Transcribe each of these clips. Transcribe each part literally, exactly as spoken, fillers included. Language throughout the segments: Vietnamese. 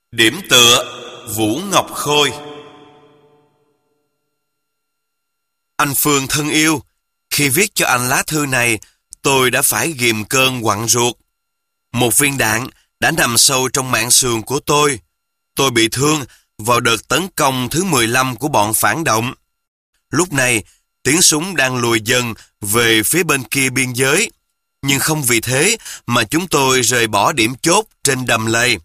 Điểm tựa Vũ Ngọc Khôi. Anh Phương thân yêu, khi viết cho anh lá thư này, tôi đã phải ghìm cơn quặn ruột. Một viên đạn đã nằm sâu trong mạn sườn của tôi. Tôi bị thương vào đợt tấn công thứ mười lăm của bọn phản động. Lúc này, tiếng súng đang lùi dần về phía bên kia biên giới. Nhưng không vì thế mà chúng tôi rời bỏ điểm chốt trên đầm lầy.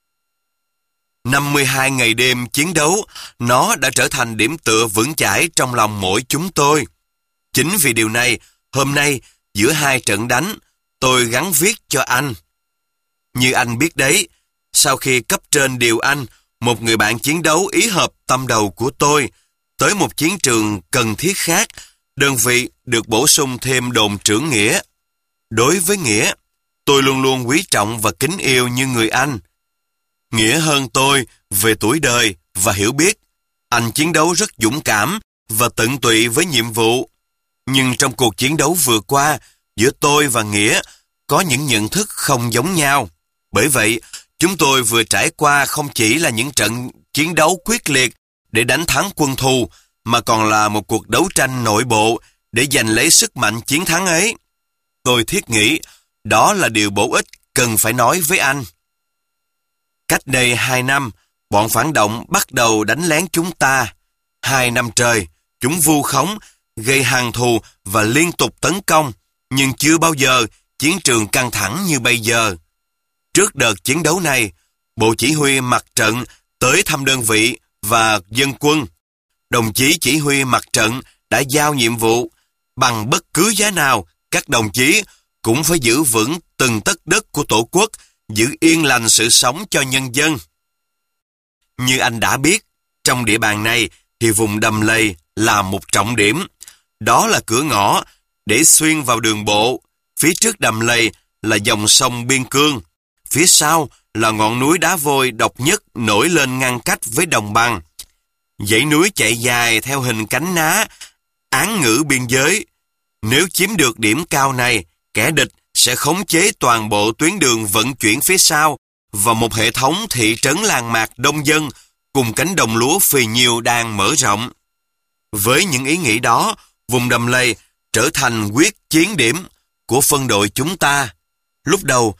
năm mươi hai ngày đêm chiến đấu, nó đã trở thành điểm tựa vững chãi trong lòng mỗi chúng tôi. Chính vì điều này, hôm nay, giữa hai trận đánh, tôi gắng viết cho anh. Như anh biết đấy, sau khi cấp trên điều anh, một người bạn chiến đấu ý hợp tâm đầu của tôi, tới một chiến trường cần thiết khác, đơn vị được bổ sung thêm đồn trưởng Nghĩa. Đối với Nghĩa, tôi luôn luôn quý trọng và kính yêu như người anh. Nghĩa hơn tôi về tuổi đời và hiểu biết. Anh chiến đấu rất dũng cảm và tận tụy với nhiệm vụ. Nhưng trong cuộc chiến đấu vừa qua, giữa tôi và Nghĩa có những nhận thức không giống nhau. Bởi vậy, chúng tôi vừa trải qua không chỉ là những trận chiến đấu quyết liệt để đánh thắng quân thù, mà còn là một cuộc đấu tranh nội bộ để giành lấy sức mạnh chiến thắng ấy. Tôi thiết nghĩ đó là điều bổ ích cần phải nói với anh. Cách đây hai năm, bọn phản động bắt đầu đánh lén chúng ta. Hai năm trời, chúng vu khống, gây hằn thù và liên tục tấn công, nhưng chưa bao giờ chiến trường căng thẳng như bây giờ. Trước đợt chiến đấu này, Bộ Chỉ huy Mặt trận tới thăm đơn vị và dân quân. Đồng chí chỉ huy mặt trận đã giao nhiệm vụ, bằng bất cứ giá nào, các đồng chí cũng phải giữ vững từng tấc đất của Tổ quốc, giữ yên lành sự sống cho nhân dân. Như anh đã biết, trong địa bàn này thì vùng đầm lầy là một trọng điểm. Đó là cửa ngõ để xuyên vào đường bộ. Phía trước đầm lầy là dòng sông Biên Cương. Phía sau là ngọn núi đá vôi độc nhất nổi lên ngăn cách với đồng bằng. Dãy núi chạy dài theo hình cánh ná, án ngữ biên giới. Nếu chiếm được điểm cao này, kẻ địch sẽ khống chế toàn bộ tuyến đường vận chuyển phía sau và một hệ thống thị trấn làng mạc đông dân cùng cánh đồng lúa phì nhiêu đang mở rộng. Với những ý nghĩ đó, vùng đầm lầy trở thành quyết chiến điểm của phân đội chúng ta. Lúc đầu,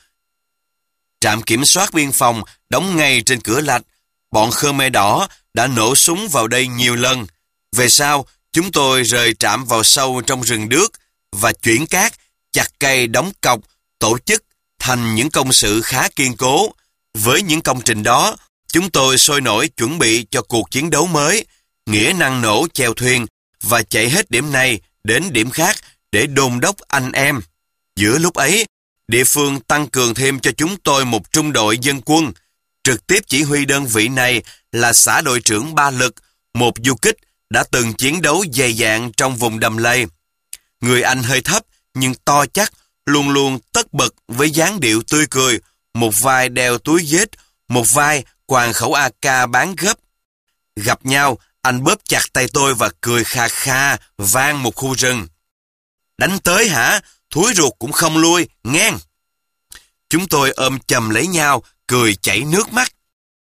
trạm kiểm soát biên phòng đóng ngay trên cửa lạch. Bọn Khmer Đỏ đã nổ súng vào đây nhiều lần. Về sau, chúng tôi rời trạm vào sâu trong rừng đước và chuyển cát, chặt cây đóng cọc, tổ chức thành những công sự khá kiên cố. Với những công trình đó, chúng tôi sôi nổi chuẩn bị cho cuộc chiến đấu mới. Nghĩa năng nổ chèo thuyền và chạy hết điểm này đến điểm khác để đôn đốc anh em. Giữa lúc ấy, địa phương tăng cường thêm cho chúng tôi một trung đội dân quân. Trực tiếp chỉ huy đơn vị này là xã đội trưởng Ba Lực, một du kích đã từng chiến đấu dày dạn trong vùng đầm lầy. Người anh hơi thấp nhưng to chắc, luôn luôn tất bật với dáng điệu tươi cười, một vai đeo túi vết, một vai quàng khẩu a ca bán gấp. Gặp nhau, anh bóp chặt tay tôi và cười kha kha, vang một khu rừng. Đánh tới hả? Thúi ruột cũng không lui, ngang. Chúng tôi ôm chầm lấy nhau, cười chảy nước mắt.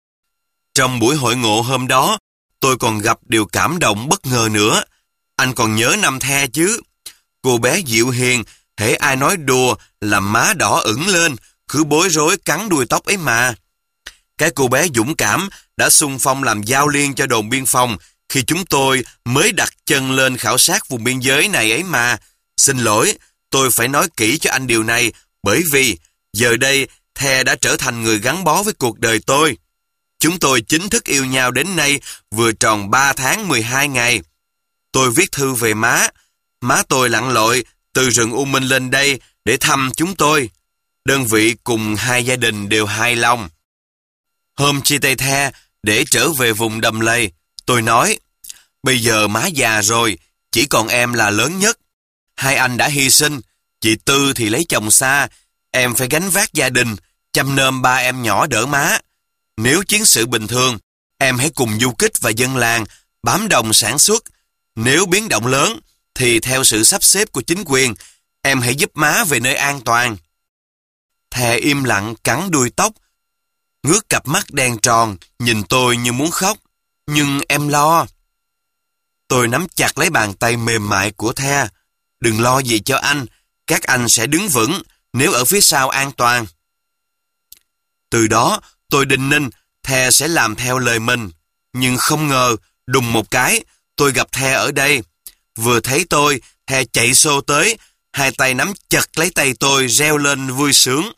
Trong buổi hội ngộ hôm đó, tôi còn gặp điều cảm động bất ngờ nữa. Anh còn nhớ năm The chứ? Cô bé dịu hiền, hễ ai nói đùa là má đỏ ửng lên, cứ bối rối cắn đuôi tóc ấy mà. Cái cô bé dũng cảm đã xung phong làm giao liên cho đồn biên phòng khi chúng tôi mới đặt chân lên khảo sát vùng biên giới này ấy mà. Xin lỗi, tôi phải nói kỹ cho anh điều này, bởi vì giờ đây The đã trở thành người gắn bó với cuộc đời tôi. Chúng tôi chính thức yêu nhau đến nay vừa tròn ba tháng mười hai ngày. Tôi viết thư về má. Má tôi lặn lội từ rừng U Minh lên đây để thăm chúng tôi. Đơn vị cùng hai gia đình đều hài lòng. Hôm chia tay The để trở về vùng đầm lầy, tôi nói, bây giờ má già rồi, chỉ còn em là lớn nhất. Hai anh đã hy sinh, chị Tư thì lấy chồng xa, em phải gánh vác gia đình, chăm nom ba em nhỏ đỡ má. Nếu chiến sự bình thường, em hãy cùng du kích và dân làng bám đồng sản xuất. Nếu biến động lớn, thì theo sự sắp xếp của chính quyền, em hãy giúp má về nơi an toàn. The im lặng cắn đuôi tóc. ngước cặp mắt đen tròn, nhìn tôi như muốn khóc. Nhưng em lo. Tôi nắm chặt lấy bàn tay mềm mại của The. Đừng lo gì cho anh, các anh sẽ đứng vững nếu ở phía sau an toàn. Từ đó, tôi đinh ninh The sẽ làm theo lời mình. Nhưng không ngờ, đùng một cái, tôi gặp The ở đây. Vừa thấy tôi, The chạy xô tới, hai tay nắm chặt lấy tay tôi reo lên vui sướng.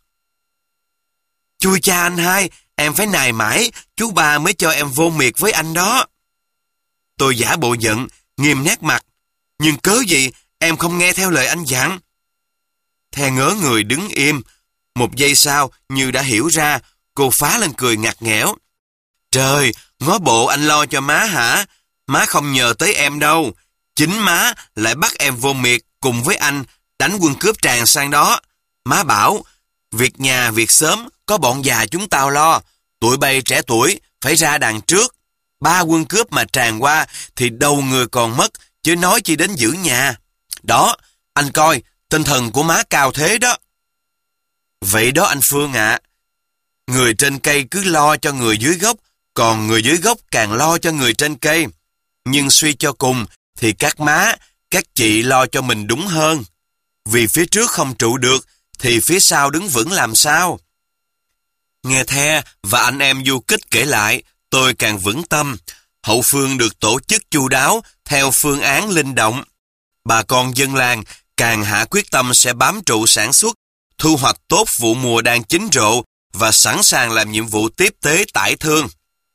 Chui cha anh hai, em phải nài mãi, chú ba mới cho em vô miệt với anh đó. Tôi giả bộ giận, nghiêm nét mặt. Nhưng cớ gì em không nghe theo lời anh dặn? The ngớ người đứng im. Một giây sau, như đã hiểu ra, cô phá lên cười ngặt nghẽo. Trời, ngó bộ anh lo cho má hả? Má không nhờ tới em đâu. Chính má lại bắt em vô miệt cùng với anh đánh quân cướp tràn sang đó. Má bảo, việc nhà việc sớm có bọn già chúng tao lo. Tụi bay trẻ tuổi phải ra đằng trước. Ba quân cướp mà tràn qua thì đầu người còn mất, chứ nói chi đến giữ nhà. Đó, anh coi, tinh thần của má cao thế đó. Vậy đó anh Phương ạ. Người trên cây cứ lo cho người dưới gốc, còn người dưới gốc càng lo cho người trên cây. Nhưng suy cho cùng thì các má, các chị lo cho mình đúng hơn. Vì phía trước không trụ được thì phía sau đứng vững làm sao? Nghe The và anh em du kích kể lại, tôi càng vững tâm. Hậu phương được tổ chức chu đáo theo phương án linh động. Bà con dân làng càng hạ quyết tâm sẽ bám trụ sản xuất, thu hoạch tốt vụ mùa đang chín rộ và sẵn sàng làm nhiệm vụ tiếp tế tải thương.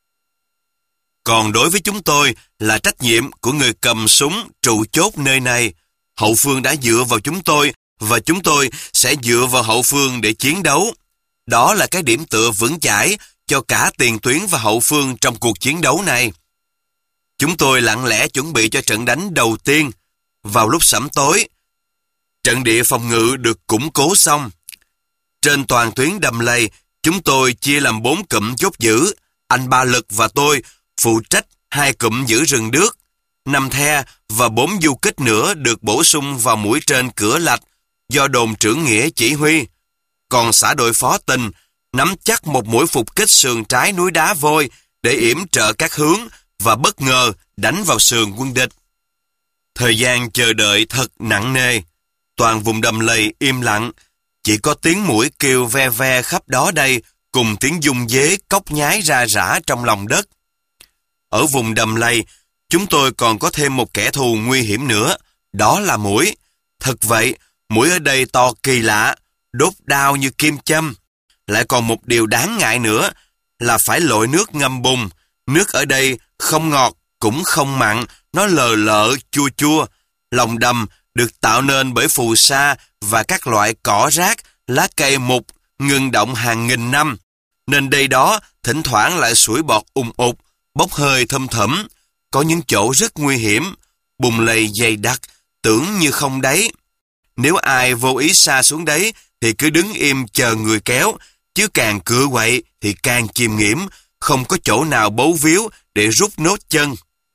Còn đối với chúng tôi là trách nhiệm của người cầm súng trụ chốt nơi này. Hậu phương đã dựa vào chúng tôi và chúng tôi sẽ dựa vào hậu phương để chiến đấu. Đó là cái điểm tựa vững chãi cho cả tiền tuyến và hậu phương trong cuộc chiến đấu này. Chúng tôi lặng lẽ chuẩn bị cho trận đánh đầu tiên. Vào lúc sẫm tối, trận địa phòng ngự được củng cố xong. Trên toàn tuyến đầm lầy, chúng tôi chia làm bốn cụm chốt giữ. Anh Ba Lực và tôi phụ trách hai cụm giữ rừng đước. Năm The và bốn du kích nữa được bổ sung vào mũi trên cửa lạch do đồn trưởng Nghĩa chỉ huy. Còn xã đội phó Tình nắm chắc một mũi phục kích sườn trái núi Đá Vôi để yểm trợ các hướng và bất ngờ đánh vào sườn quân địch. Thời gian chờ đợi thật nặng nề. Toàn vùng đầm lầy im lặng, chỉ có tiếng muỗi kêu ve ve khắp đó đây cùng tiếng dung dế cốc nhái ra rã trong lòng đất. Ở vùng đầm lầy, chúng tôi còn có thêm một kẻ thù nguy hiểm nữa, đó là muỗi. Thật vậy, muỗi ở đây to kỳ lạ, đốt đau như kim châm. Lại còn một điều đáng ngại nữa là phải lội nước ngâm bùn. Nước ở đây không ngọt cũng không mặn, nó lờ lợ chua chua. Lòng đầm được tạo nên bởi phù sa và các loại cỏ rác, lá cây mục ngừng động hàng nghìn năm, nên đây đó thỉnh thoảng lại sủi bọt ùng ục, bốc hơi thâm thẫm. Có những chỗ rất nguy hiểm, bùn lầy dày đặc, tưởng như không đáy. Nếu ai vô ý sa xuống đấy thì cứ đứng im chờ người kéo, chứ càng cựa quậy thì càng chìm nghiễm, không có chỗ nào bấu víu để rút nốt chân.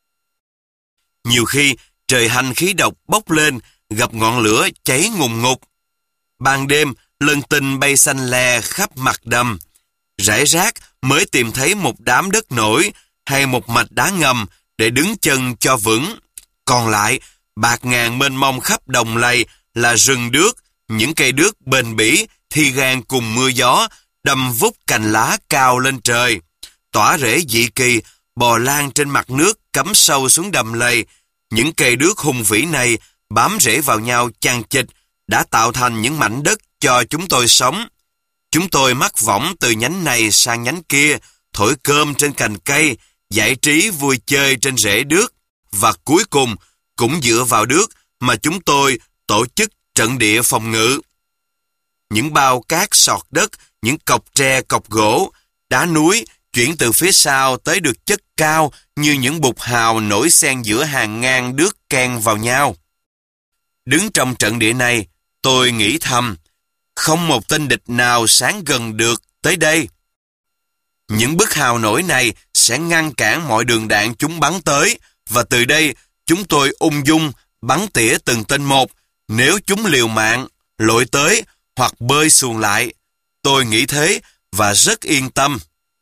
Nhiều khi trời hanh khí độc bốc lên, gặp ngọn lửa cháy ngùn ngụt. Ban đêm, lân tinh bay xanh le khắp mặt đầm. Rải rác mới tìm thấy một đám đất nổi hay một mạch đá ngầm để đứng chân cho vững. Còn lại, bạt ngàn mênh mông khắp đồng lầy là rừng đước, những cây đước bền bỉ, thi gan cùng mưa gió, đâm vút cành lá cao lên trời. Tỏa rễ dị kỳ, bò lan trên mặt nước cắm sâu xuống đầm lầy. Những cây đước hùng vĩ này bám rễ vào nhau chằng chịt, đã tạo thành những mảnh đất cho chúng tôi sống. Chúng tôi mắc võng từ nhánh này sang nhánh kia, thổi cơm trên cành cây, giải trí vui chơi trên rễ đước, và cuối cùng cũng dựa vào đước mà chúng tôi tổ chức trận địa phòng ngự. Những bao cát sọt đất, những cọc tre cọc gỗ, đá núi chuyển từ phía sau tới được chất cao như những bục hào nổi xen giữa hàng ngang đước ken vào nhau. Đứng trong trận địa này, tôi nghĩ thầm, không một tên địch nào sáng gần được tới đây. Những bức hào nổi này sẽ ngăn cản mọi đường đạn chúng bắn tới, và từ đây chúng tôi ung dung bắn tỉa từng tên một. Nếu chúng liều mạng, lội tới hoặc bơi xuồng lại, tôi nghĩ thế và rất yên tâm.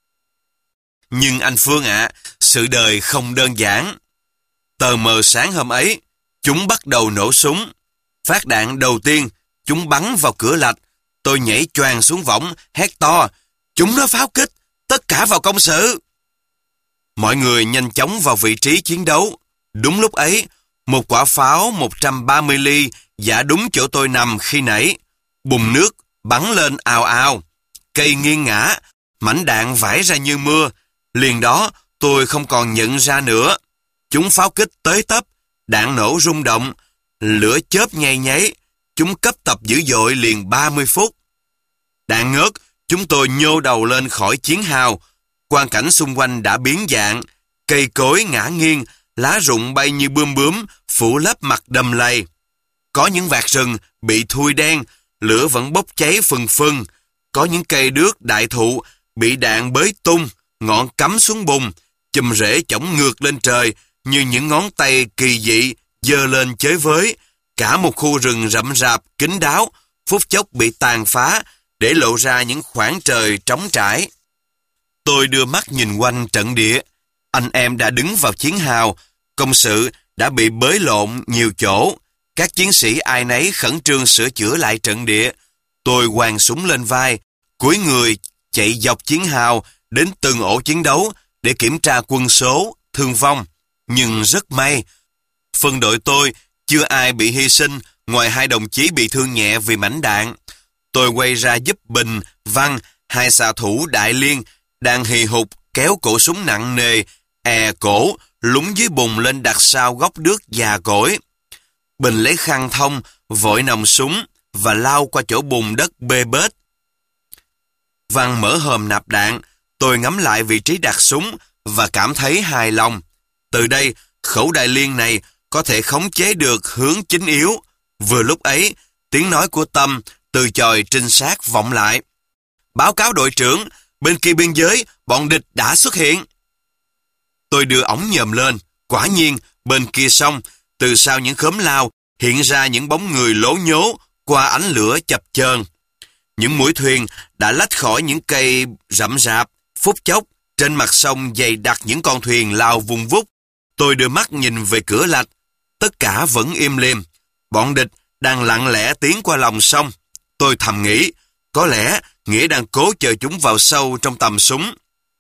Nhưng anh Phương ạ, sự đời không đơn giản. Tờ mờ sáng hôm ấy, chúng bắt đầu nổ súng. Phát đạn đầu tiên, chúng bắn vào cửa lạch. Tôi nhảy choàng xuống võng, hét to, chúng nó pháo kích, tất cả vào công sự. Mọi người nhanh chóng vào vị trí chiến đấu. Đúng lúc ấy, một quả pháo một trăm ba mươi ly dạ đúng chỗ tôi nằm khi nãy. Bùn nước bắn lên ào ào. Cây nghiêng ngã, mảnh đạn vãi ra như mưa. Liền đó tôi không còn nhận ra nữa. Chúng pháo kích tới tấp, đạn nổ rung động, lửa chớp nhay nháy. Chúng cấp tập dữ dội liền ba mươi phút. Đạn ngớt, chúng tôi nhô đầu lên khỏi chiến hào. Quang cảnh xung quanh đã biến dạng. Cây cối ngã nghiêng, lá rụng bay như bươm bướm, phủ lấp mặt đầm lầy. Có những vạt rừng bị thui đen, lửa vẫn bốc cháy phừng phừng. Có những cây đước đại thụ bị đạn bới tung, ngọn cắm xuống bùn, chùm rễ chổng ngược lên trời như những ngón tay kỳ dị giơ lên chới với. Cả một khu rừng rậm rạp kín đáo phút chốc bị tàn phá để lộ ra những khoảng trời trống trải. Tôi đưa mắt nhìn quanh trận địa. Anh em đã đứng vào chiến hào, công sự đã bị bới lộn nhiều chỗ. Các chiến sĩ ai nấy khẩn trương sửa chữa lại trận địa. Tôi quàng súng lên vai, cúi người chạy dọc chiến hào đến từng ổ chiến đấu để kiểm tra quân số, thương vong. Nhưng rất may, phân đội tôi chưa ai bị hy sinh ngoài hai đồng chí bị thương nhẹ vì mảnh đạn. Tôi quay ra giúp Bình, Văn, hai xạ thủ Đại Liên đang hì hục kéo cổ súng nặng nề, è cổ, lúng dưới bùn lên đặt sau góc đước già cỗi. Bình lấy khăn thông, vội nòng súng và lao qua chỗ bùn đất bê bết. Văn mở hòm nạp đạn, tôi ngắm lại vị trí đặt súng và cảm thấy hài lòng. Từ đây, khẩu Đại Liên này có thể khống chế được hướng chính yếu. Vừa lúc ấy, tiếng nói của Tâm từ chòi trinh sát vọng lại. Báo cáo đội trưởng, bên kia biên giới, bọn địch đã xuất hiện. Tôi đưa ống nhòm lên. Quả nhiên, bên kia sông, từ sau những khóm lao, hiện ra những bóng người lố nhố qua ánh lửa chập chờn. Những mũi thuyền đã lách khỏi những cây rậm rạp. Phút chốc, trên mặt sông dày đặc những con thuyền lao vun vút. Tôi đưa mắt nhìn về cửa lạch. Tất cả vẫn im lìm. Bọn địch đang lặng lẽ tiến qua lòng sông. Tôi thầm nghĩ, có lẽ Nghĩa đang cố chờ chúng vào sâu trong tầm súng.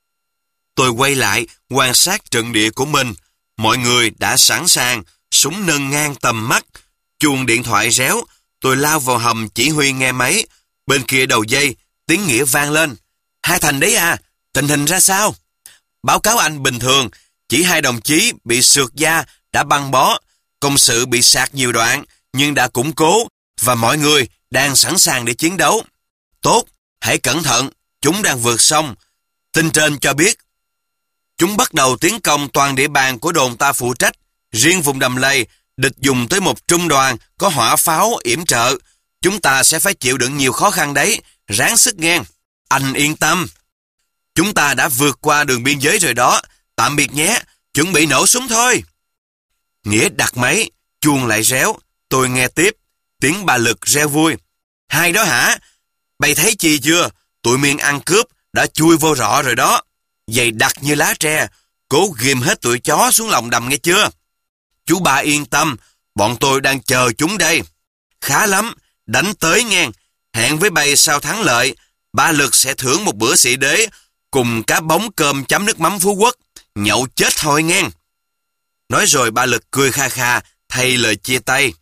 Tôi quay lại quan sát trận địa của mình. Mọi người đã sẵn sàng, súng nâng ngang tầm mắt. Chuông điện thoại réo, tôi lao vào hầm chỉ huy nghe máy. Bên kia đầu dây, tiếng Nghĩa vang lên. Hai Thành đấy à, tình hình ra sao? Báo cáo anh bình thường, chỉ hai đồng chí bị xược da đã băng bó. Công sự bị sạt nhiều đoạn, nhưng đã củng cố và mọi người đang sẵn sàng để chiến đấu. Tốt, hãy cẩn thận, chúng đang vượt sông. Tin trên cho biết, chúng bắt đầu tiến công toàn địa bàn của đồn ta phụ trách. Riêng vùng đầm lầy, địch dùng tới một trung đoàn có hỏa pháo yểm trợ. Chúng ta sẽ phải chịu đựng nhiều khó khăn đấy, ráng sức nghe. Anh yên tâm. Chúng ta đã vượt qua đường biên giới rồi đó. Tạm biệt nhé, chuẩn bị nổ súng thôi. Nghĩa đặt máy, chuông lại réo. Tôi nghe tiếp, tiếng bà Lực reo vui. Hai đó hả? Bày thấy chi chưa? Tụi miên ăn cướp đã chui vô rọ rồi đó. Dày đặc như lá tre, cố ghim hết tụi chó xuống lòng đầm nghe chưa? Chú ba yên tâm, bọn tôi đang chờ chúng đây. Khá lắm, đánh tới nghe. Hẹn với bầy sau thắng lợi, ba Lực sẽ thưởng một bữa sĩ đế cùng cá bóng cơm chấm nước mắm Phú Quốc. Nhậu chết thôi nghe. Nói rồi ba Lực cười kha kha thay lời chia tay.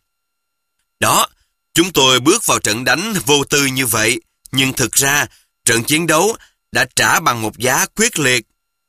Đó, chúng tôi bước vào trận đánh vô tư như vậy, nhưng thực ra trận chiến đấu đã trả bằng một giá quyết liệt.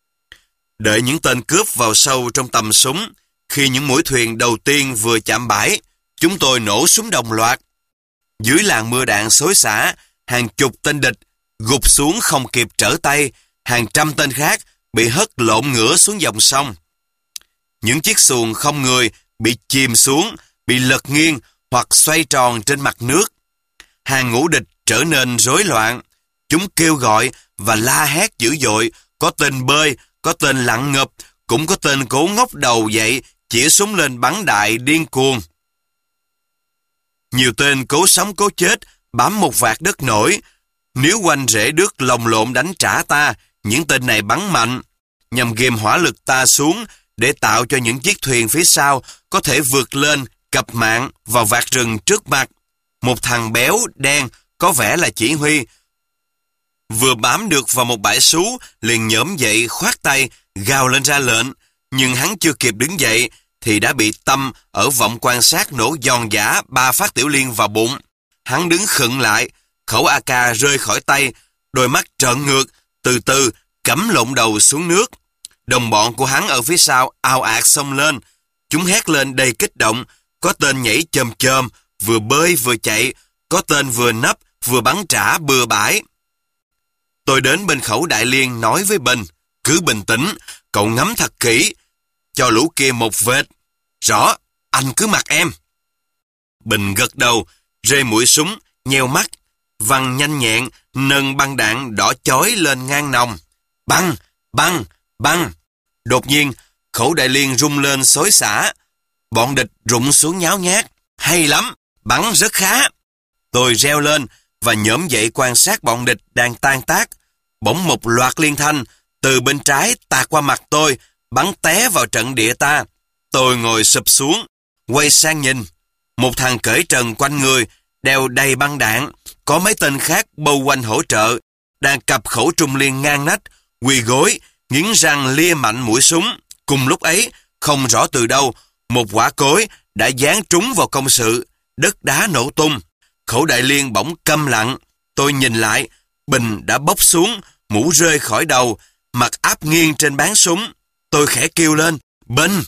Đợi những tên cướp vào sâu trong tầm súng, khi những mũi thuyền đầu tiên vừa chạm bãi, chúng tôi nổ súng đồng loạt. Dưới làn mưa đạn xối xả, hàng chục tên địch gục xuống không kịp trở tay, hàng trăm tên khác bị hất lộn ngửa xuống dòng sông. Những chiếc xuồng không người bị chìm xuống, bị lật nghiêng hoặc xoay tròn trên mặt nước. Hàng ngũ địch trở nên rối loạn. Chúng kêu gọi và la hét dữ dội, có tên bơi, có tên lặn ngập, cũng có tên cố ngóc đầu dậy, chĩa súng lên bắn đại điên cuồng. Nhiều tên cố sống cố chết, bám một vạt đất nổi. Nếu quanh rễ đứt lồng lộn đánh trả ta, những tên này bắn mạnh. nhằm ghìm hỏa lực ta xuống để tạo cho những chiếc thuyền phía sau có thể vượt lên cập mạng vào vạt rừng trước mặt. Một thằng béo, đen, có vẻ là chỉ huy, vừa bám được vào một bãi sú, liền nhổm dậy khoát tay, gào lên ra lệnh. Nhưng hắn chưa kịp đứng dậy, thì đã bị Tâm ở vọng quan sát nổ giòn giã ba phát tiểu liên vào bụng. Hắn đứng khựng lại, khẩu a ca rơi khỏi tay, đôi mắt trợn ngược, từ từ cắm lộn đầu xuống nước. Đồng bọn của hắn ở phía sau ào ạt xông lên. Chúng hét lên đầy kích động, có tên nhảy chồm chồm, vừa bơi vừa chạy, có tên vừa nấp vừa bắn trả bừa bãi. Tôi đến bên khẩu đại liên nói với Bình, cứ bình tĩnh, cậu ngắm thật kỹ, cho lũ kia một vệt. Rõ, anh cứ mặc em. Bình gật đầu, rê mũi súng, nheo mắt, văng nhanh nhẹn, nâng băng đạn đỏ chói lên ngang nòng. Băng, băng, băng. Đột nhiên, khẩu đại liên rung lên xối xả. Bọn địch rụng xuống nháo nhác. Hay lắm, bắn rất khá. Tôi reo lên và nhổm dậy quan sát bọn địch đang tan tác. Bỗng một loạt liên thanh từ bên trái tạt qua mặt tôi, bắn té vào trận địa ta. Tôi ngồi sụp xuống, quay sang nhìn. Một thằng cởi trần quanh người, đeo đầy băng đạn, có mấy tên khác bâu quanh hỗ trợ, đang cặp khẩu trung liên ngang nách, quỳ gối, nghiến răng lia mạnh mũi súng. Cùng lúc ấy, không rõ từ đâu, một quả cối đã giáng trúng vào công sự, đất đá nổ tung. Khẩu đại liên bỗng câm lặng. Tôi nhìn lại, Bình đã bốc xuống, mũ rơi khỏi đầu, mặt áp nghiêng trên bán súng. Tôi khẽ kêu lên, Bình!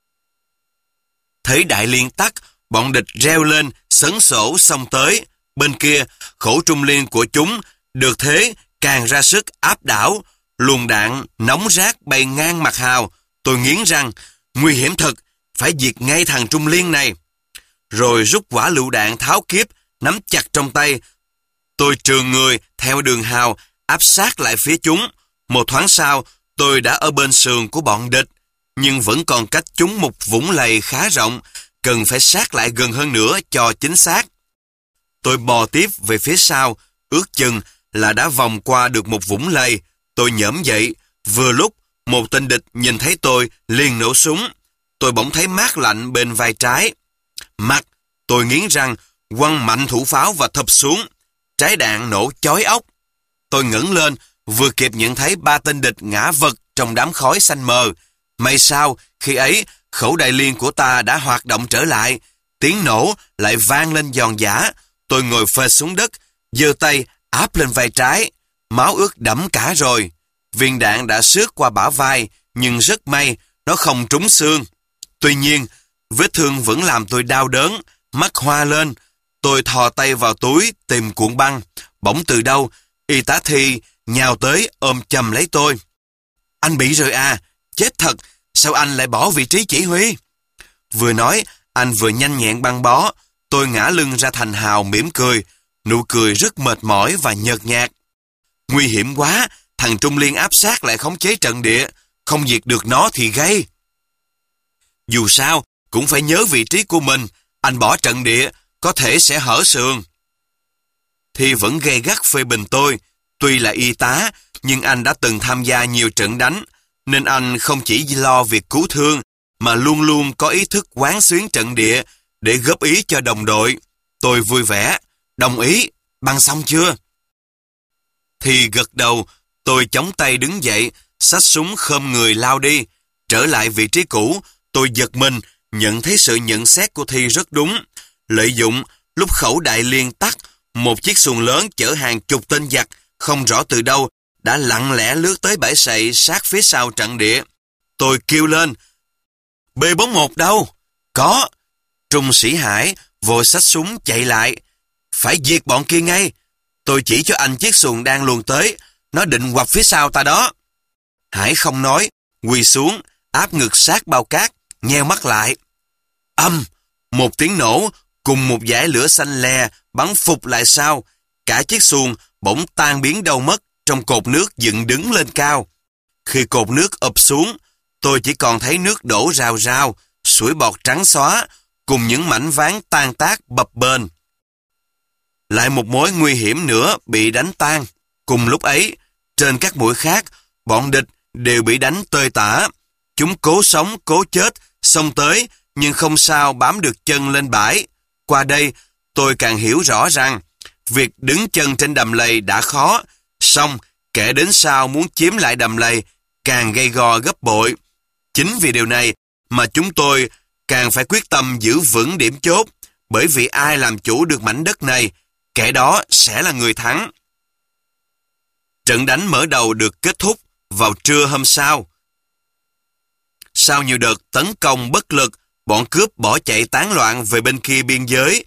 Thấy đại liên tắt, bọn địch reo lên, sấn sổ xông tới. Bên kia, khẩu trung liên của chúng được thế càng ra sức áp đảo. Luồng đạn nóng rát bay ngang mặt Hào. Tôi nghiến răng, nguy hiểm thật, phải diệt ngay thằng trung liên này. Rồi rút quả lựu đạn tháo kiếp, nắm chặt trong tay. Tôi trườn người theo đường Hào, áp sát lại phía chúng. Một thoáng sau, tôi đã ở bên sườn của bọn địch, nhưng vẫn còn cách chúng một vũng lầy khá rộng, cần phải sát lại gần hơn nữa cho chính xác. Tôi bò tiếp về phía sau, ước chừng là đã vòng qua được một vũng lầy. Tôi nhổm dậy, vừa lúc một tên địch nhìn thấy tôi liền nổ súng. Tôi bỗng thấy mát lạnh bên vai trái. Mặt, tôi nghiến răng, quăng mạnh thủ pháo và thụp xuống. Trái đạn nổ chói óc. Tôi ngẩng lên, vừa kịp nhận thấy ba tên địch ngã vật trong đám khói xanh mờ. May sao, khi ấy, khẩu đại liên của ta đã hoạt động trở lại. Tiếng nổ lại vang lên giòn giã. Tôi ngồi phệt xuống đất, giơ tay áp lên vai trái. Máu ướt đẫm cả rồi. Viên đạn đã xước qua bả vai, nhưng rất may, nó không trúng xương. Tuy nhiên, vết thương vẫn làm tôi đau đớn, mắt hoa lên. Tôi thò tay vào túi tìm cuộn băng. Bỗng từ đâu, y tá Thi nhào tới ôm chầm lấy tôi. Anh bị rồi à? Chết thật, sao anh lại bỏ vị trí chỉ huy? Vừa nói, anh vừa nhanh nhẹn băng bó. Tôi ngã lưng ra thành Hào mỉm cười, nụ cười rất mệt mỏi và nhợt nhạt. Nguy hiểm quá, thằng Trung Liên áp sát lại khống chế trận địa, không diệt được nó thì gây. Dù sao, cũng phải nhớ vị trí của mình, anh bỏ trận địa, có thể sẽ hở sườn. Thì vẫn gay gắt phê bình tôi, tuy là y tá, nhưng anh đã từng tham gia nhiều trận đánh, nên anh không chỉ lo việc cứu thương, mà luôn luôn có ý thức quán xuyến trận địa để góp ý cho đồng đội. Tôi vui vẻ, đồng ý, băng xong chưa? Thì gật đầu, tôi chống tay đứng dậy, xách súng khom người lao đi. Trở lại vị trí cũ, tôi giật mình, nhận thấy sự nhận xét của Thi rất đúng. Lợi dụng, lúc khẩu đại liên tắt, một chiếc xuồng lớn chở hàng chục tên giặc, không rõ từ đâu, đã lặng lẽ lướt tới bãi sậy sát phía sau trận địa. Tôi kêu lên, B bốn mươi mốt đâu? Có. Trung Sĩ Hải vội xách súng chạy lại. Phải diệt bọn kia ngay. Tôi chỉ cho anh chiếc xuồng đang luồn tới, nó định quặp phía sau ta đó. Hải không nói, quỳ xuống, áp ngực sát bao cát, nheo mắt lại. Âm, một tiếng nổ, cùng một dải lửa xanh lè bắn phục lại sau. Cả chiếc xuồng bỗng tan biến đâu mất trong cột nước dựng đứng lên cao. Khi cột nước ụp xuống, tôi chỉ còn thấy nước đổ rào rào, sủi bọt trắng xóa, cùng những mảnh ván tan tác bập bênh. Lại một mối nguy hiểm nữa bị đánh tan. Cùng lúc ấy, trên các mũi khác, bọn địch đều bị đánh tơi tả. Chúng cố sống, cố chết, xông tới, nhưng không sao bám được chân lên bãi. Qua đây, tôi càng hiểu rõ rằng, việc đứng chân trên đầm lầy đã khó, song kẻ đến sau muốn chiếm lại đầm lầy càng gay go gấp bội. Chính vì điều này mà chúng tôi càng phải quyết tâm giữ vững điểm chốt, bởi vì ai làm chủ được mảnh đất này, kẻ đó sẽ là người thắng. Trận đánh mở đầu được kết thúc vào trưa hôm sau. Sau nhiều đợt tấn công bất lực, bọn cướp bỏ chạy tán loạn về bên kia biên giới.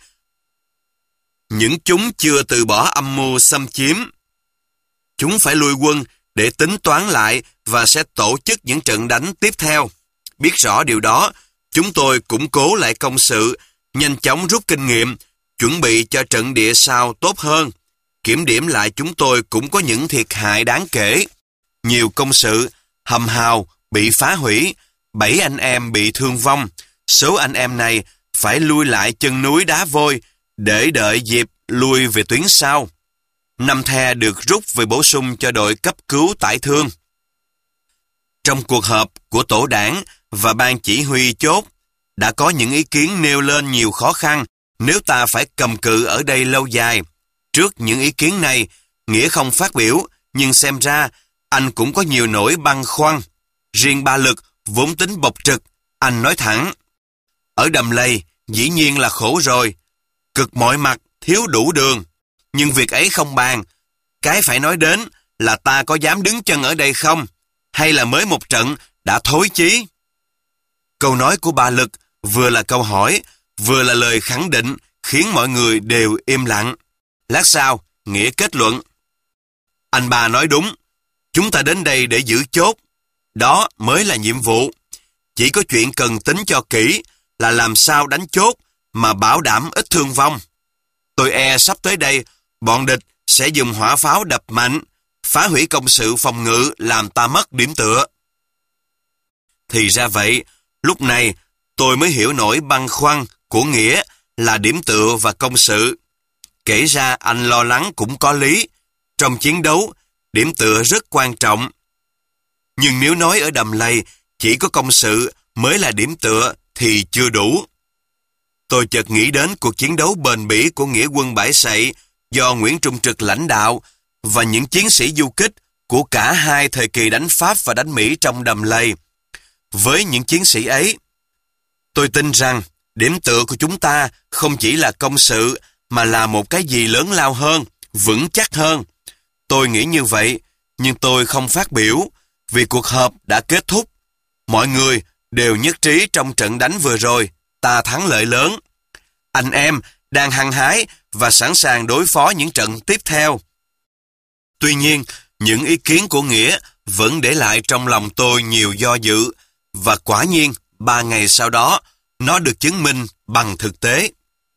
Những chúng chưa từ bỏ âm mưu xâm chiếm. Chúng phải lui quân để tính toán lại và sẽ tổ chức những trận đánh tiếp theo. Biết rõ điều đó, chúng tôi củng cố lại công sự, nhanh chóng rút kinh nghiệm, chuẩn bị cho trận địa sau tốt hơn. Kiểm điểm lại, chúng tôi cũng có những thiệt hại đáng kể. Nhiều công sự, hầm hào bị phá hủy, bảy anh em bị thương vong. Số anh em này phải lui lại chân núi Đá Vôi để đợi dịp lui về tuyến sau. Năm the được rút về bổ sung cho đội cấp cứu tải thương. Trong cuộc họp của tổ đảng và ban chỉ huy chốt, đã có những ý kiến nêu lên nhiều khó khăn nếu ta phải cầm cự ở đây lâu dài. Trước những ý kiến này, Nghĩa không phát biểu, nhưng xem ra anh cũng có nhiều nỗi băn khoăn. Riêng Ba Lực vốn tính bộc trực, anh nói thẳng: ở đầm lầy dĩ nhiên là khổ rồi, cực mọi mặt, thiếu đủ đường. Nhưng việc ấy không bàn, cái phải nói đến là ta có dám đứng chân ở đây không, hay là mới một trận đã thối chí. Câu nói của Ba Lực vừa là câu hỏi, vừa là lời khẳng định, khiến mọi người đều im lặng. Lát sau, Nghĩa kết luận: anh Ba nói đúng, chúng ta đến đây để giữ chốt, đó mới là nhiệm vụ. Chỉ có chuyện cần tính cho kỹ là làm sao đánh chốt mà bảo đảm ít thương vong. Tôi e sắp tới đây, bọn địch sẽ dùng hỏa pháo đập mạnh, phá hủy công sự phòng ngự, làm ta mất điểm tựa. Thì ra vậy, lúc này tôi mới hiểu nỗi băn khoăn của Nghĩa là điểm tựa và công sự. Kể ra anh lo lắng cũng có lý. Trong chiến đấu, điểm tựa rất quan trọng. Nhưng nếu nói ở đầm lầy chỉ có công sự mới là điểm tựa thì chưa đủ. Tôi chợt nghĩ đến cuộc chiến đấu bền bỉ của nghĩa quân Bãi Sậy do Nguyễn Trung Trực lãnh đạo và những chiến sĩ du kích của cả hai thời kỳ đánh Pháp và đánh Mỹ trong đầm lầy. Với những chiến sĩ ấy, tôi tin rằng điểm tựa của chúng ta không chỉ là công sự mà là một cái gì lớn lao hơn, vững chắc hơn. Tôi nghĩ như vậy, nhưng tôi không phát biểu vì cuộc họp đã kết thúc. Mọi người đều nhất trí trong trận đánh vừa rồi, ta thắng lợi lớn. Anh em đang hăng hái và sẵn sàng đối phó những trận tiếp theo. Tuy nhiên, những ý kiến của Nghĩa vẫn để lại trong lòng tôi nhiều do dự, và quả nhiên, ba ngày sau đó, nó được chứng minh bằng thực tế.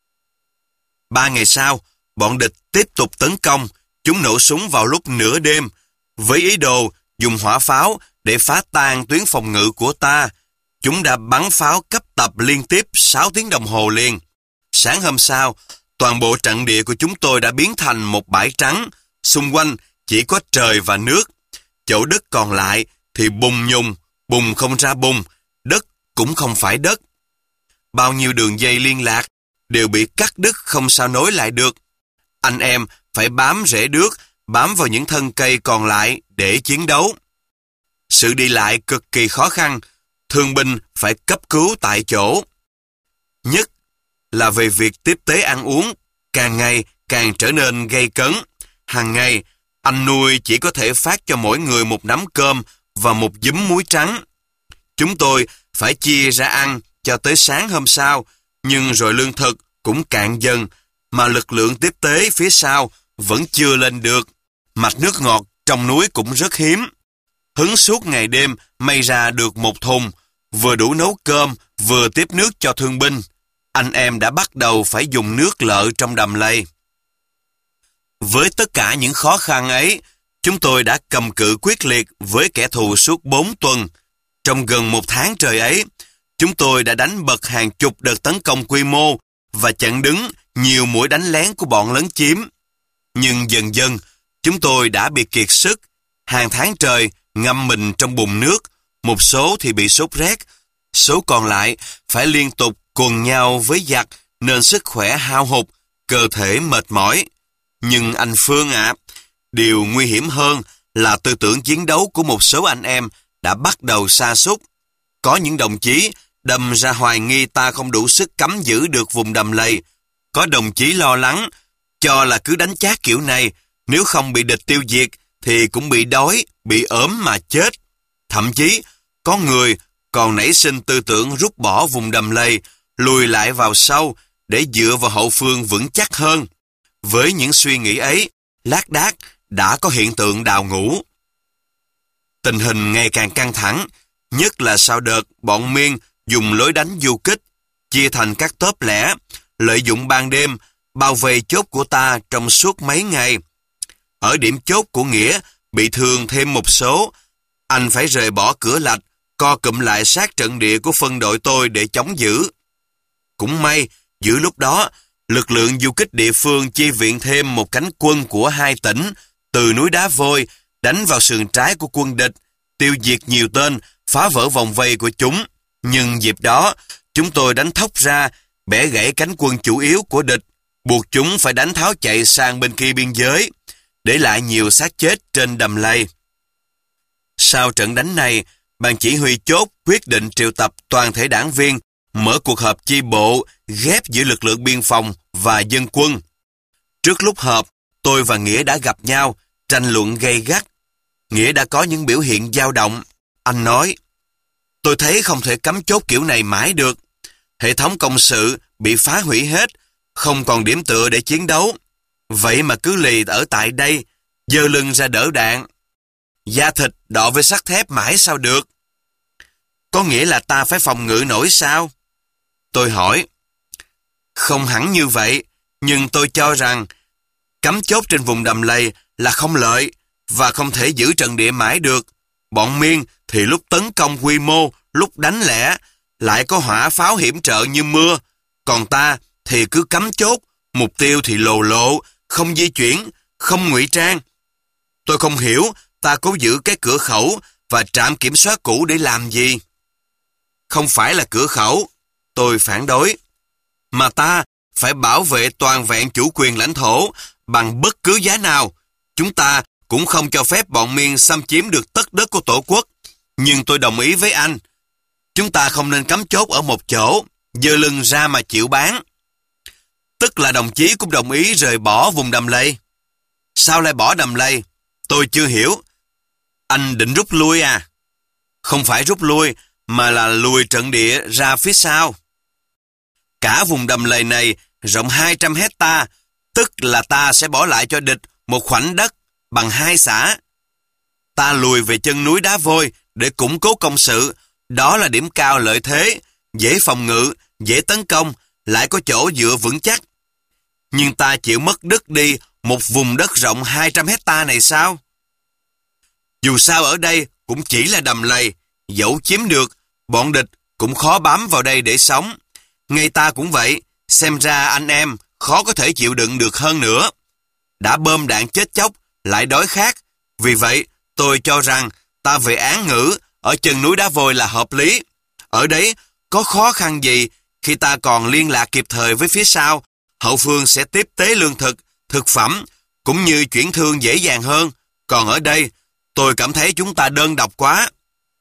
Ba ngày sau, bọn địch tiếp tục tấn công, chúng nổ súng vào lúc nửa đêm, với ý đồ dùng hỏa pháo để phá tan tuyến phòng ngự của ta. Chúng đã bắn pháo cấp tập liên tiếp sáu tiếng đồng hồ liền. Sáng hôm sau, toàn bộ trận địa của chúng tôi đã biến thành một bãi trắng, xung quanh chỉ có trời và nước. Chỗ đất còn lại thì bùn nhùng, bùn không ra bùn, đất cũng không phải đất. Bao nhiêu đường dây liên lạc đều bị cắt đứt, không sao nối lại được. Anh em phải bám rễ đước, bám vào những thân cây còn lại để chiến đấu. Sự đi lại cực kỳ khó khăn, thương binh phải cấp cứu tại chỗ. Nhất là về việc tiếp tế ăn uống, càng ngày càng trở nên gay cấn. Hàng ngày, anh nuôi chỉ có thể phát cho mỗi người một nắm cơm và một giúm muối trắng. Chúng tôi phải chia ra ăn cho tới sáng hôm sau, nhưng rồi lương thực cũng cạn dần, mà lực lượng tiếp tế phía sau vẫn chưa lên được. Mạch nước ngọt trong núi cũng rất hiếm. Hứng suốt ngày đêm may ra được một thùng, vừa đủ nấu cơm, vừa tiếp nước cho thương binh. Anh em đã bắt đầu phải dùng nước lợ trong đầm lầy. Với tất cả những khó khăn ấy, chúng tôi đã cầm cự quyết liệt với kẻ thù suốt bốn tuần. Trong gần một tháng trời ấy, chúng tôi đã đánh bật hàng chục đợt tấn công quy mô và chặn đứng nhiều mũi đánh lén của bọn lấn chiếm. Nhưng dần dần, chúng tôi đã bị kiệt sức. Hàng tháng trời, ngâm mình trong bùn nước, một số thì bị sốt rét, số còn lại phải liên tục quần nhau với giặc nên sức khỏe hao hụt, cơ thể mệt mỏi. Nhưng anh Phương ạ, điều nguy hiểm hơn là tư tưởng chiến đấu của một số anh em đã bắt đầu sa sút. Có những đồng chí đâm ra hoài nghi ta không đủ sức cắm giữ được vùng đầm lầy. Có đồng chí lo lắng, cho là cứ đánh chát kiểu này, nếu không bị địch tiêu diệt thì cũng bị đói, bị ốm mà chết. Thậm chí, có người còn nảy sinh tư tưởng rút bỏ vùng đầm lầy, lùi lại vào sau để dựa vào hậu phương vững chắc hơn. Với những suy nghĩ ấy, lác đác đã có hiện tượng đào ngũ. Tình hình ngày càng căng thẳng, nhất là sau đợt bọn Miên dùng lối đánh du kích, chia thành các tốp lẻ, lợi dụng ban đêm, bao vây chốt của ta trong suốt mấy ngày. Ở điểm chốt của Nghĩa, bị thương thêm một số, anh phải rời bỏ cửa lạch, co cụm lại sát trận địa của phân đội tôi để chống giữ. Cũng may, giữa lúc đó, lực lượng du kích địa phương chi viện thêm một cánh quân của hai tỉnh, từ núi Đá Vôi, đánh vào sườn trái của quân địch, tiêu diệt nhiều tên, phá vỡ vòng vây của chúng. Nhưng dịp đó, chúng tôi đánh thốc ra, bẻ gãy cánh quân chủ yếu của địch, buộc chúng phải đánh tháo chạy sang bên kia biên giới, để lại nhiều xác chết trên đầm lầy. Sau trận đánh này, ban chỉ huy chốt quyết định triệu tập toàn thể đảng viên, mở cuộc họp chi bộ ghép giữa lực lượng biên phòng và dân quân. Trước lúc họp, tôi và Nghĩa đã gặp nhau, tranh luận gay gắt. Nghĩa đã có những biểu hiện dao động. Anh nói, tôi thấy không thể cắm chốt kiểu này mãi được. Hệ thống công sự bị phá hủy hết, không còn điểm tựa để chiến đấu. Vậy mà cứ lì ở tại đây, giơ lưng ra đỡ đạn. Da thịt đọ với sắt thép mãi sao được? Có nghĩa là ta phải phòng ngự nổi sao? Tôi hỏi. Không hẳn như vậy, nhưng tôi cho rằng cắm chốt trên vùng đầm lầy là không lợi và không thể giữ trận địa mãi được. Bọn Miên thì lúc tấn công quy mô, lúc đánh lẻ, lại có hỏa pháo hiểm trợ như mưa. Còn ta thì cứ cắm chốt, mục tiêu thì lồ lộ, không di chuyển, không ngụy trang. Tôi không hiểu ta cố giữ cái cửa khẩu và trạm kiểm soát cũ để làm gì. Không phải là cửa khẩu, tôi phản đối, mà ta phải bảo vệ toàn vẹn chủ quyền lãnh thổ bằng bất cứ giá nào. Chúng ta cũng không cho phép bọn Miên xâm chiếm được tất đất của Tổ quốc. Nhưng tôi đồng ý với anh, chúng ta không nên cắm chốt ở một chỗ, giơ lưng ra mà chịu bán. Tức là đồng chí cũng đồng ý rời bỏ vùng đầm lầy. Sao lại bỏ đầm lầy? Tôi chưa hiểu. Anh định rút lui à? Không phải rút lui, mà là lùi trận địa ra phía sau. Cả vùng đầm lầy này rộng hai trăm hecta, tức là ta sẽ bỏ lại cho địch một khoảnh đất bằng hai xã. Ta lùi về chân núi Đá Vôi để củng cố công sự. Đó là điểm cao lợi thế, dễ phòng ngự, dễ tấn công, lại có chỗ dựa vững chắc. Nhưng ta chịu mất đứt đi một vùng đất rộng hai trăm hecta này sao? Dù sao ở đây cũng chỉ là đầm lầy, dẫu chiếm được, bọn địch cũng khó bám vào đây để sống. Ngay ta cũng vậy, xem ra anh em khó có thể chịu đựng được hơn nữa. Đã bơm đạn chết chóc, lại đói khát. Vì vậy, tôi cho rằng ta về án ngữ ở chân núi Đá Vôi là hợp lý. Ở đấy có khó khăn gì khi ta còn liên lạc kịp thời với phía sau, hậu phương sẽ tiếp tế lương thực, thực phẩm, cũng như chuyển thương dễ dàng hơn. Còn ở đây, tôi cảm thấy chúng ta đơn độc quá.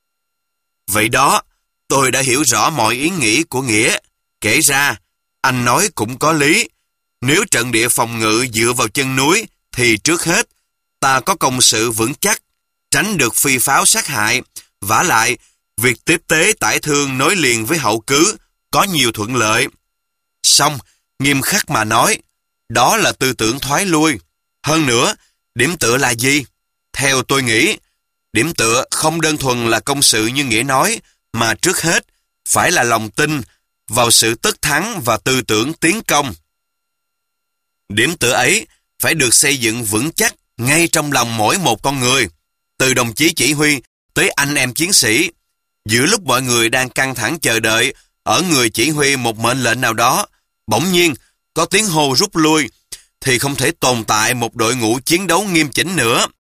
Vậy đó, tôi đã hiểu rõ mọi ý nghĩ của Nghĩa. Kể ra, anh nói cũng có lý. Nếu trận địa phòng ngự dựa vào chân núi, thì trước hết, ta có công sự vững chắc, tránh được phi pháo sát hại. Vả lại, việc tiếp tế tải thương nối liền với hậu cứ có nhiều thuận lợi. Song, nghiêm khắc mà nói, đó là tư tưởng thoái lui. Hơn nữa, điểm tựa là gì? Theo tôi nghĩ, điểm tựa không đơn thuần là công sự như Nghĩa nói, mà trước hết phải là lòng tin vào sự tất thắng và tư tưởng tiến công. Điểm tựa ấy phải được xây dựng vững chắc ngay trong lòng mỗi một con người, từ đồng chí chỉ huy tới anh em chiến sĩ. Giữa lúc mọi người đang căng thẳng chờ đợi ở người chỉ huy một mệnh lệnh nào đó, bỗng nhiên có tiếng hô rút lui, thì không thể tồn tại một đội ngũ chiến đấu nghiêm chỉnh nữa.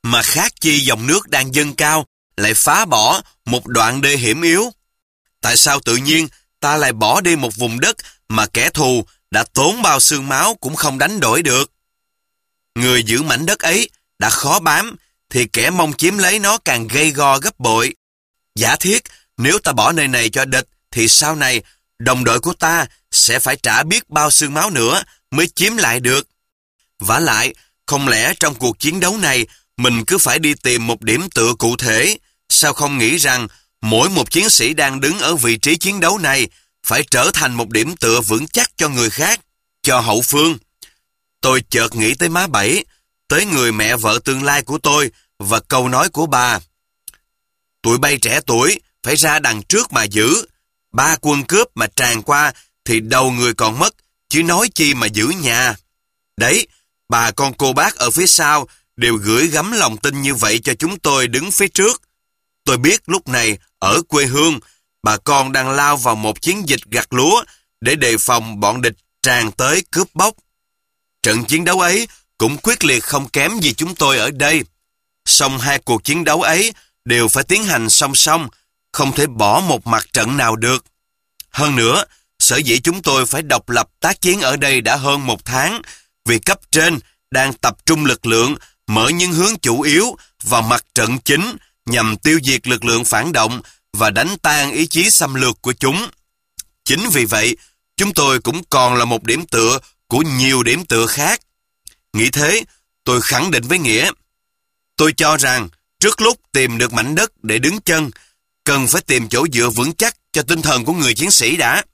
Mà khác chi dòng nước đang dâng cao lại phá bỏ một đoạn đê hiểm yếu? Tại sao tự nhiên ta lại bỏ đi một vùng đất mà kẻ thù đã tốn bao xương máu cũng không đánh đổi được? Người giữ mảnh đất ấy đã khó bám, thì kẻ mong chiếm lấy nó càng gay go gấp bội. Giả thiết nếu ta bỏ nơi này cho địch, thì sau này đồng đội của ta sẽ phải trả biết bao xương máu nữa mới chiếm lại được. Vả lại, không lẽ trong cuộc chiến đấu này mình cứ phải đi tìm một điểm tựa cụ thể? Sao không nghĩ rằng mỗi một chiến sĩ đang đứng ở vị trí chiến đấu này phải trở thành một điểm tựa vững chắc cho người khác, cho hậu phương? Tôi chợt nghĩ tới má Bảy, tới người mẹ vợ tương lai của tôi và câu nói của bà: tụi bay trẻ tuổi phải ra đằng trước mà giữ. Ba quân cướp mà tràn qua thì đầu người còn mất, chứ nói chi mà giữ nhà. Đấy, bà con cô bác ở phía sau đều gửi gắm lòng tin như vậy cho chúng tôi đứng phía trước. Tôi biết lúc này ở quê hương, bà con đang lao vào một chiến dịch gặt lúa để đề phòng bọn địch tràn tới cướp bóc. Trận chiến đấu ấy cũng quyết liệt không kém gì chúng tôi ở đây. Song hai cuộc chiến đấu ấy đều phải tiến hành song song, không thể bỏ một mặt trận nào được. Hơn nữa, sở dĩ chúng tôi phải độc lập tác chiến ở đây đã hơn một tháng, vì cấp trên đang tập trung lực lượng mở những hướng chủ yếu vào mặt trận chính nhằm tiêu diệt lực lượng phản động và đánh tan ý chí xâm lược của chúng. Chính vì vậy, chúng tôi cũng còn là một điểm tựa của nhiều điểm tựa khác. Nghĩ thế, tôi khẳng định với Nghĩa: tôi cho rằng trước lúc tìm được mảnh đất để đứng chân, cần phải tìm chỗ dựa vững chắc cho tinh thần của người chiến sĩ đã.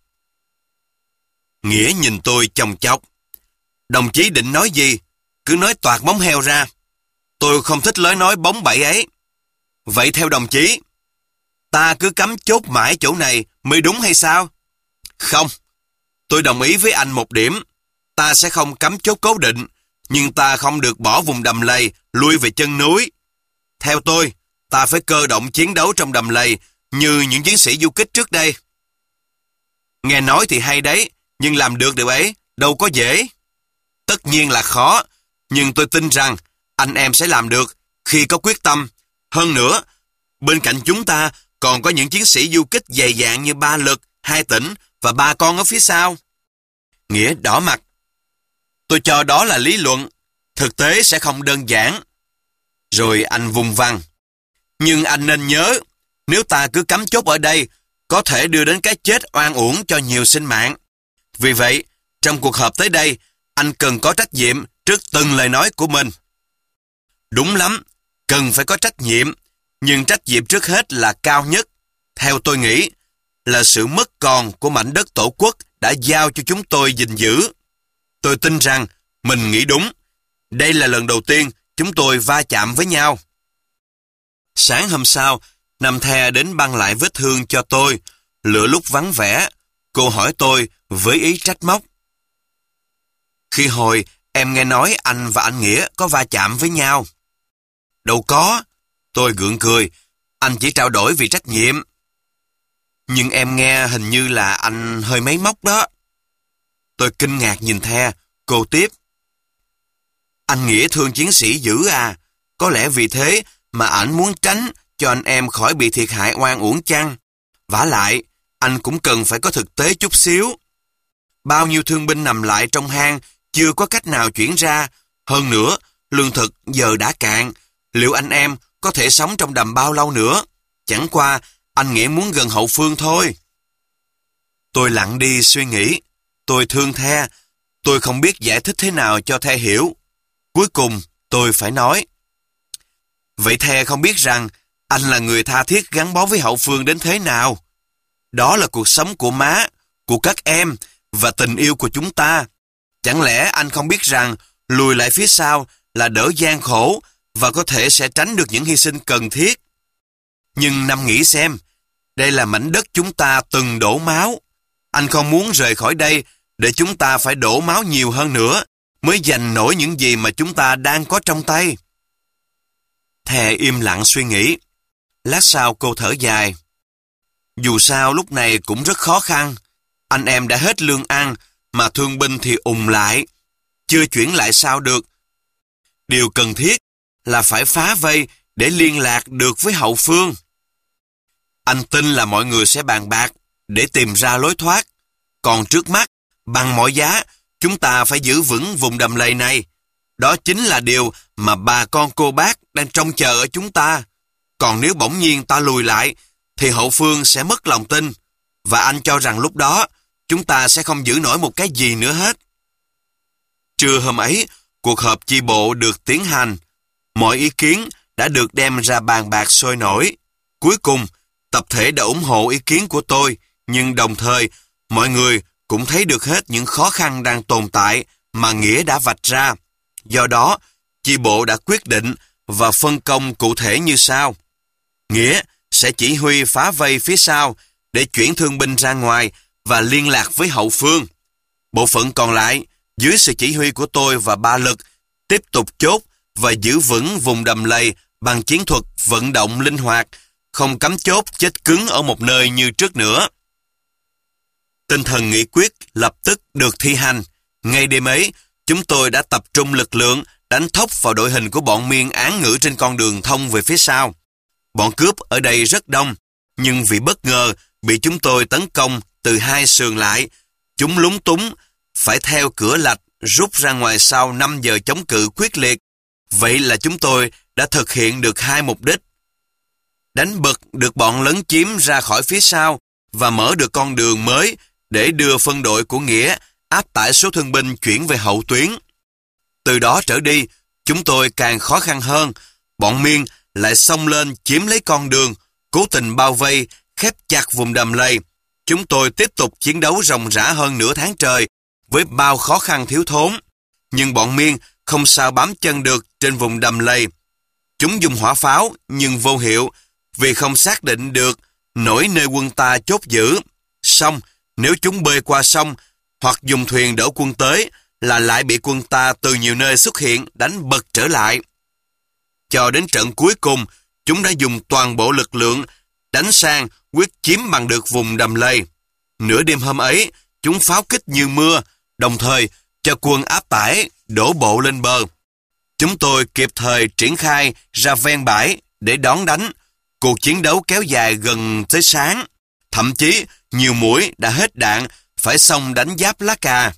Nghĩa nhìn tôi chòng chọc: đồng chí định nói gì? Cứ nói toạc móng heo ra. Tôi không thích lối nói bóng bẩy ấy. Vậy theo đồng chí, ta cứ cắm chốt mãi chỗ này mới đúng hay sao? Không, tôi đồng ý với anh một điểm. Ta sẽ không cắm chốt cố định, nhưng ta không được bỏ vùng đầm lầy lui về chân núi. Theo tôi, ta phải cơ động chiến đấu trong đầm lầy như những chiến sĩ du kích trước đây. Nghe nói thì hay đấy, nhưng làm được điều ấy đâu có dễ. Tất nhiên là khó, nhưng tôi tin rằng anh em sẽ làm được khi có quyết tâm. Hơn nữa, bên cạnh chúng ta còn có những chiến sĩ du kích dày dạn như Ba Lực, Hai Tỉnh và ba con ở phía sau. Nghĩa đỏ mặt: tôi cho đó là lý luận, thực tế sẽ không đơn giản. Rồi anh vùng vằng: nhưng anh nên nhớ, nếu ta cứ cắm chốt ở đây, có thể đưa đến cái chết oan uổng cho nhiều sinh mạng. Vì vậy, trong cuộc họp tới đây, anh cần có trách nhiệm trước từng lời nói của mình. Đúng lắm, cần phải có trách nhiệm, nhưng trách nhiệm trước hết là cao nhất, theo tôi nghĩ, là sự mất còn của mảnh đất tổ quốc đã giao cho chúng tôi gìn giữ. Tôi tin rằng mình nghĩ đúng. Đây là lần đầu tiên chúng tôi va chạm với nhau. Sáng hôm sau, Năm The đến băng lại vết thương cho tôi. Lựa lúc vắng vẻ, cô hỏi tôi với ý trách móc: khi hồi em nghe nói anh và anh Nghĩa có va chạm với nhau. Đâu có, tôi gượng cười, anh chỉ trao đổi vì trách nhiệm. Nhưng em nghe hình như là anh hơi máy móc đó. Tôi kinh ngạc nhìn The, cô tiếp: anh Nghĩa thương chiến sĩ dữ à, có lẽ vì thế mà ảnh muốn tránh cho anh em khỏi bị thiệt hại oan uổng chăng? Vả lại, anh cũng cần phải có thực tế chút xíu. Bao nhiêu thương binh nằm lại trong hang, chưa có cách nào chuyển ra. Hơn nữa, lương thực giờ đã cạn, liệu anh em có thể sống trong đầm bao lâu nữa? Chẳng qua, anh Nghĩa muốn gần hậu phương thôi. Tôi lặng đi suy nghĩ. Tôi thương The, tôi không biết giải thích thế nào cho The hiểu. Cuối cùng, tôi phải nói: vậy The không biết rằng anh là người tha thiết gắn bó với hậu phương đến thế nào. Đó là cuộc sống của má, của các em và tình yêu của chúng ta. Chẳng lẽ anh không biết rằng lùi lại phía sau là đỡ gian khổ và có thể sẽ tránh được những hy sinh cần thiết? Nhưng Năm nghĩ xem, đây là mảnh đất chúng ta từng đổ máu. Anh không muốn rời khỏi đây để chúng ta phải đổ máu nhiều hơn nữa mới giành nổi những gì mà chúng ta đang có trong tay. The im lặng suy nghĩ. Lát sau cô thở dài: dù sao lúc này cũng rất khó khăn. Anh em đã hết lương ăn, mà thương binh thì ùn lại, chưa chuyển lại sao được. Điều cần thiết là phải phá vây để liên lạc được với hậu phương. Anh tin là mọi người sẽ bàn bạc để tìm ra lối thoát. Còn trước mắt, bằng mọi giá, chúng ta phải giữ vững vùng đầm lầy này. Đó chính là điều mà bà con cô bác đang trông chờ ở chúng ta. Còn nếu bỗng nhiên ta lùi lại, thì hậu phương sẽ mất lòng tin. Và anh cho rằng lúc đó, chúng ta sẽ không giữ nổi một cái gì nữa hết. Trưa hôm ấy, cuộc họp chi bộ được tiến hành. Mọi ý kiến đã được đem ra bàn bạc sôi nổi. Cuối cùng, tập thể đã ủng hộ ý kiến của tôi, nhưng đồng thời, mọi người cũng thấy được hết những khó khăn đang tồn tại mà Nghĩa đã vạch ra. Do đó, chi bộ đã quyết định và phân công cụ thể như sau. Nghĩa sẽ chỉ huy phá vây phía sau để chuyển thương binh ra ngoài và liên lạc với hậu phương. Bộ phận còn lại, dưới sự chỉ huy của tôi và Ba Lực, tiếp tục chốt và giữ vững vùng đầm lầy bằng chiến thuật vận động linh hoạt, không cắm chốt chết cứng ở một nơi như trước nữa. Tinh thần nghị quyết lập tức được thi hành. Ngay đêm ấy, chúng tôi đã tập trung lực lượng đánh thốc vào đội hình của bọn Miên án ngữ trên con đường thông về phía sau. Bọn cướp ở đây rất đông, nhưng vì bất ngờ bị chúng tôi tấn công từ hai sườn lại, chúng lúng túng, phải theo cửa lạch rút ra ngoài sau năm giờ chống cự quyết liệt. Vậy là chúng tôi đã thực hiện được hai mục đích. Đánh bật được bọn lấn chiếm ra khỏi phía sau và mở được con đường mới để đưa phân đội của Nghĩa áp tải số thương binh chuyển về hậu tuyến. Từ đó trở đi, chúng tôi càng khó khăn hơn. Bọn Miên lại xông lên chiếm lấy con đường, cố tình bao vây, khép chặt vùng đầm lầy. Chúng tôi tiếp tục chiến đấu ròng rã hơn nửa tháng trời với bao khó khăn thiếu thốn. Nhưng bọn Miên không sao bám chân được trên vùng đầm lầy. Chúng dùng hỏa pháo nhưng vô hiệu vì không xác định được nổi nơi quân ta chốt giữ. Xong, nếu chúng bơi qua sông hoặc dùng thuyền đỡ quân tới là lại bị quân ta từ nhiều nơi xuất hiện đánh bật trở lại. Cho đến trận cuối cùng, chúng đã dùng toàn bộ lực lượng đánh sang quyết chiếm bằng được vùng đầm lầy. Nửa đêm hôm ấy, chúng pháo kích như mưa, đồng thời cho quân áp tải đổ bộ lên bờ. Chúng tôi kịp thời triển khai ra ven bãi để đón đánh. Cuộc chiến đấu kéo dài gần tới sáng. Thậm chí nhiều mũi đã hết đạn phải xông đánh giáp lá cà.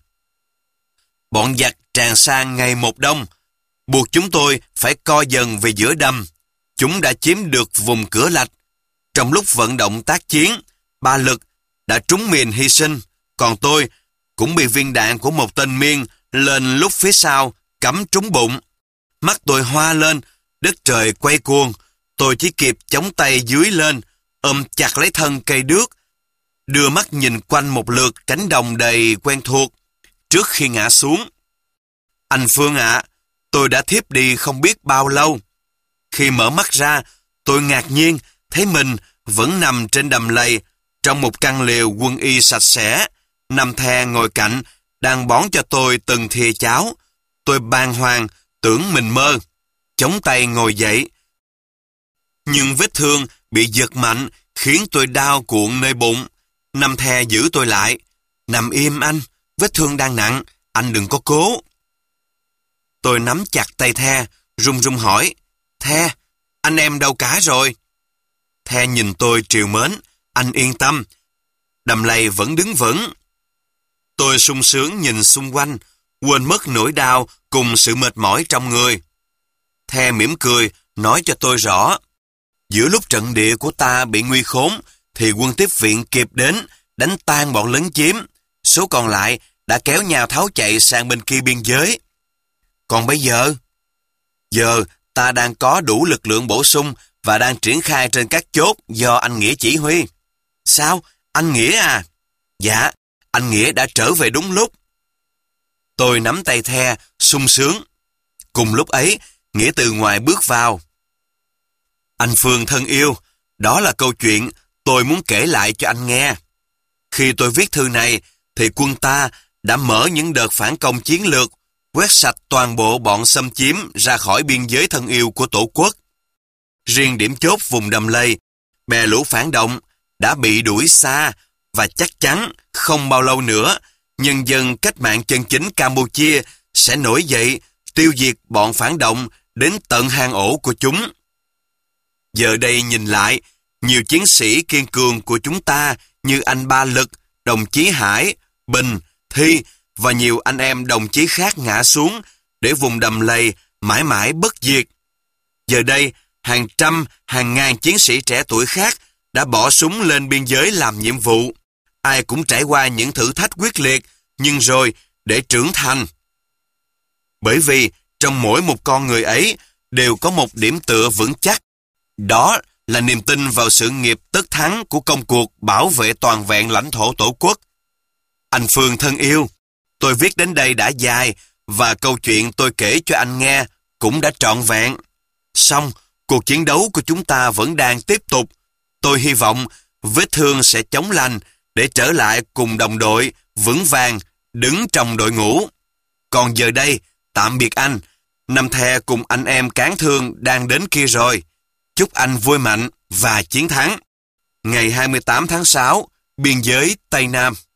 Bọn giặc tràn sang ngày một đông, buộc chúng tôi phải co dần về giữa đầm. Chúng đã chiếm được vùng cửa lạch. Trong lúc vận động tác chiến, Ba Lực đã trúng mìn hy sinh, còn tôi cũng bị viên đạn của một tên Miên lên lúc phía sau cắm trúng bụng. Mắt tôi hoa lên, đất trời quay cuồng. Tôi chỉ kịp chống tay dưới lên, ôm chặt lấy thân cây đước, đưa mắt nhìn quanh một lượt cánh đồng đầy quen thuộc trước khi ngã xuống. Anh Phương ạ, à, tôi đã thiếp đi không biết bao lâu. Khi mở mắt ra, tôi ngạc nhiên thấy mình vẫn nằm trên đầm lầy trong một căn lều quân y sạch sẽ. Năm The ngồi cạnh đang bón cho tôi từng thìa cháo. Tôi bàng hoàng tưởng mình mơ, chống tay ngồi dậy. Nhưng vết thương bị giật mạnh khiến tôi đau cuộn nơi bụng. Năm The giữ tôi lại. Nằm im anh, vết thương đang nặng, anh đừng có cố. Tôi nắm chặt tay The, run run hỏi, The, anh em đâu cả rồi? The nhìn tôi trìu mến, anh yên tâm, đầm lầy vẫn đứng vững. Tôi sung sướng nhìn xung quanh, quên mất nỗi đau cùng sự mệt mỏi trong người. The mỉm cười, nói cho tôi rõ. Giữa lúc trận địa của ta bị nguy khốn, thì quân tiếp viện kịp đến, đánh tan bọn lấn chiếm. Số còn lại đã kéo nhau tháo chạy sang bên kia biên giới. Còn bây giờ? Giờ ta đang có đủ lực lượng bổ sung và đang triển khai trên các chốt do anh Nghĩa chỉ huy. Sao? Anh Nghĩa à? Dạ, anh Nghĩa đã trở về đúng lúc. Tôi nắm tay The, sung sướng. Cùng lúc ấy, Nghĩa từ ngoài bước vào. Anh Phương thân yêu, đó là câu chuyện tôi muốn kể lại cho anh nghe. Khi tôi viết thư này, thì quân ta đã mở những đợt phản công chiến lược, quét sạch toàn bộ bọn xâm chiếm ra khỏi biên giới thân yêu của Tổ quốc. Riêng điểm chốt vùng đầm lầy, bè lũ phản động đã bị đuổi xa và chắc chắn không bao lâu nữa, nhân dân cách mạng chân chính Campuchia sẽ nổi dậy tiêu diệt bọn phản động đến tận hang ổ của chúng. Giờ đây nhìn lại, nhiều chiến sĩ kiên cường của chúng ta như anh Ba Lực, đồng chí Hải, Bình, Thi và nhiều anh em đồng chí khác ngã xuống để vùng đầm lầy mãi mãi bất diệt. Giờ đây, hàng trăm, hàng ngàn chiến sĩ trẻ tuổi khác đã bỏ súng lên biên giới làm nhiệm vụ. Ai cũng trải qua những thử thách quyết liệt, nhưng rồi để trưởng thành. Bởi vì trong mỗi một con người ấy đều có một điểm tựa vững chắc. Đó là niềm tin vào sự nghiệp tất thắng của công cuộc bảo vệ toàn vẹn lãnh thổ Tổ quốc. Anh Phương thân yêu, tôi viết đến đây đã dài và câu chuyện tôi kể cho anh nghe cũng đã trọn vẹn. Song, cuộc chiến đấu của chúng ta vẫn đang tiếp tục. Tôi hy vọng vết thương sẽ chóng lành để trở lại cùng đồng đội vững vàng đứng trong đội ngũ. Còn giờ đây, tạm biệt anh. Năm The cùng anh em cán thương đang đến kia rồi. Chúc anh vui mạnh và chiến thắng. Ngày hai mươi tám tháng sáu, biên giới Tây Nam.